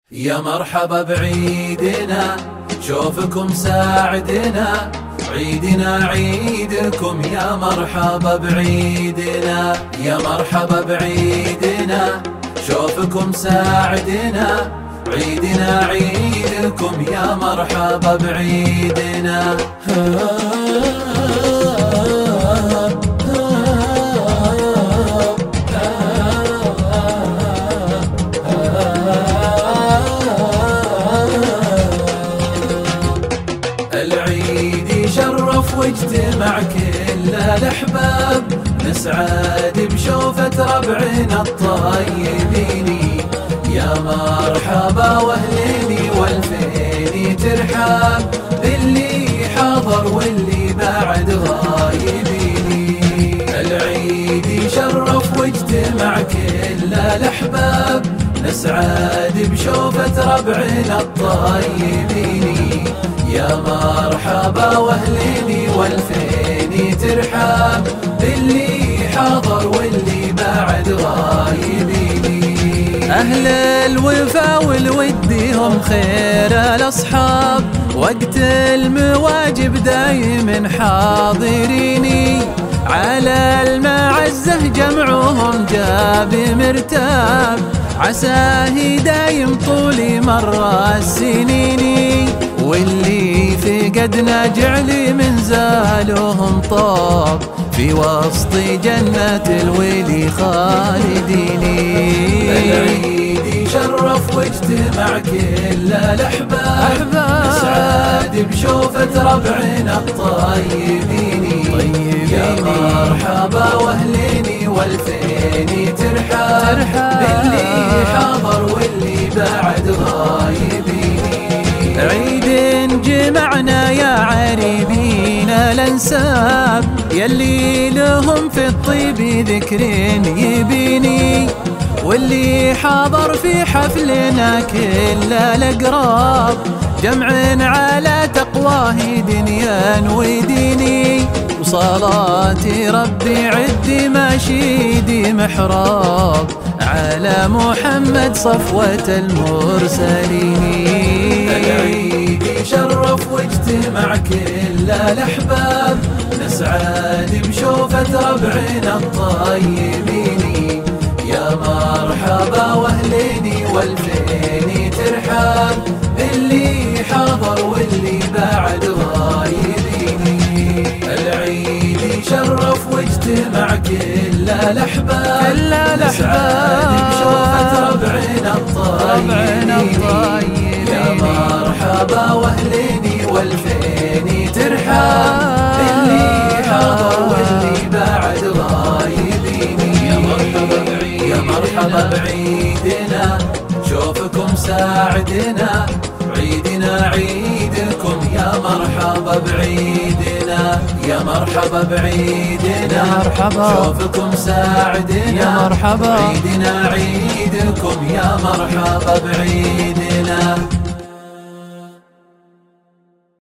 يا مرحبا بعيدنا، شوفكم ساعدنا، عيدنا عيدكم. يا مرحبا بعيدنا، يا مرحبا بعيدنا، شوفكم ساعدنا، عيدنا عيدكم. يا مرحبا بعيدنا. العيد يشرف واجتمع كل الأحباب، نسعد بشوفة ربعنا الطيبين. يا مرحبا واهليني والفيني ترحاب، باللي حاضر واللي بعد غايبين. العيد يشرف واجتمع كل الأحباب، نسعد بشوفة ربعنا الطيبين. يا مرحبا واهليني والفيني ترحاب، باللي حاضر واللي بعد غايبين. أهل الوفا والود هم خير الأصحاب، وقت المواجب دايم حاضريني. على المعزة جمعهم جاب مرتاب، عساه دايم طول مر السنين. واللي فقدنا جعل من زالهم طاب، في وسط جنة الولي خالدين. العيد يشرف واجتمع كل الأحباب، نسعد بشوفة ربعنا الطيبين. يا مرحبا واهليني والفيني ترحاب، باللي حاضر واللي بعد غايبين. عيد جمعنا يا عريبين الانساب، يلي لهم في الطيب ذكر يبيني. واللي حاضر في حفلنا كل الاقراب، جمع على تقواه دنيا وديني. وصلاتي ربي عد ماشيدي محراب، على محمد صفوة المرسلين. العيد يشرف واجتمع كل الأحباب، نسعد بشوفة ربعنا الطيبين. يا مرحبا واهليني والفيني ترحاب، باللي حاضر واللي بعد غايبين. العيد يشرف واجتمع كل الأحباب، نسعد بشوفة ربعنا الطيبين. يا مرحبا واهليني والفيني ترحاب، باللي حاضر واللي بعد غايبين. يا مرحبا بعيدنا، شوفكم ساعدنا، عيدنا عيدكم. يا مرحبا بعيدنا، يا مرحبا بعيدنا، شوفكم ساعدنا، عيدنا عيدكم. يا مرحبا بعيدنا.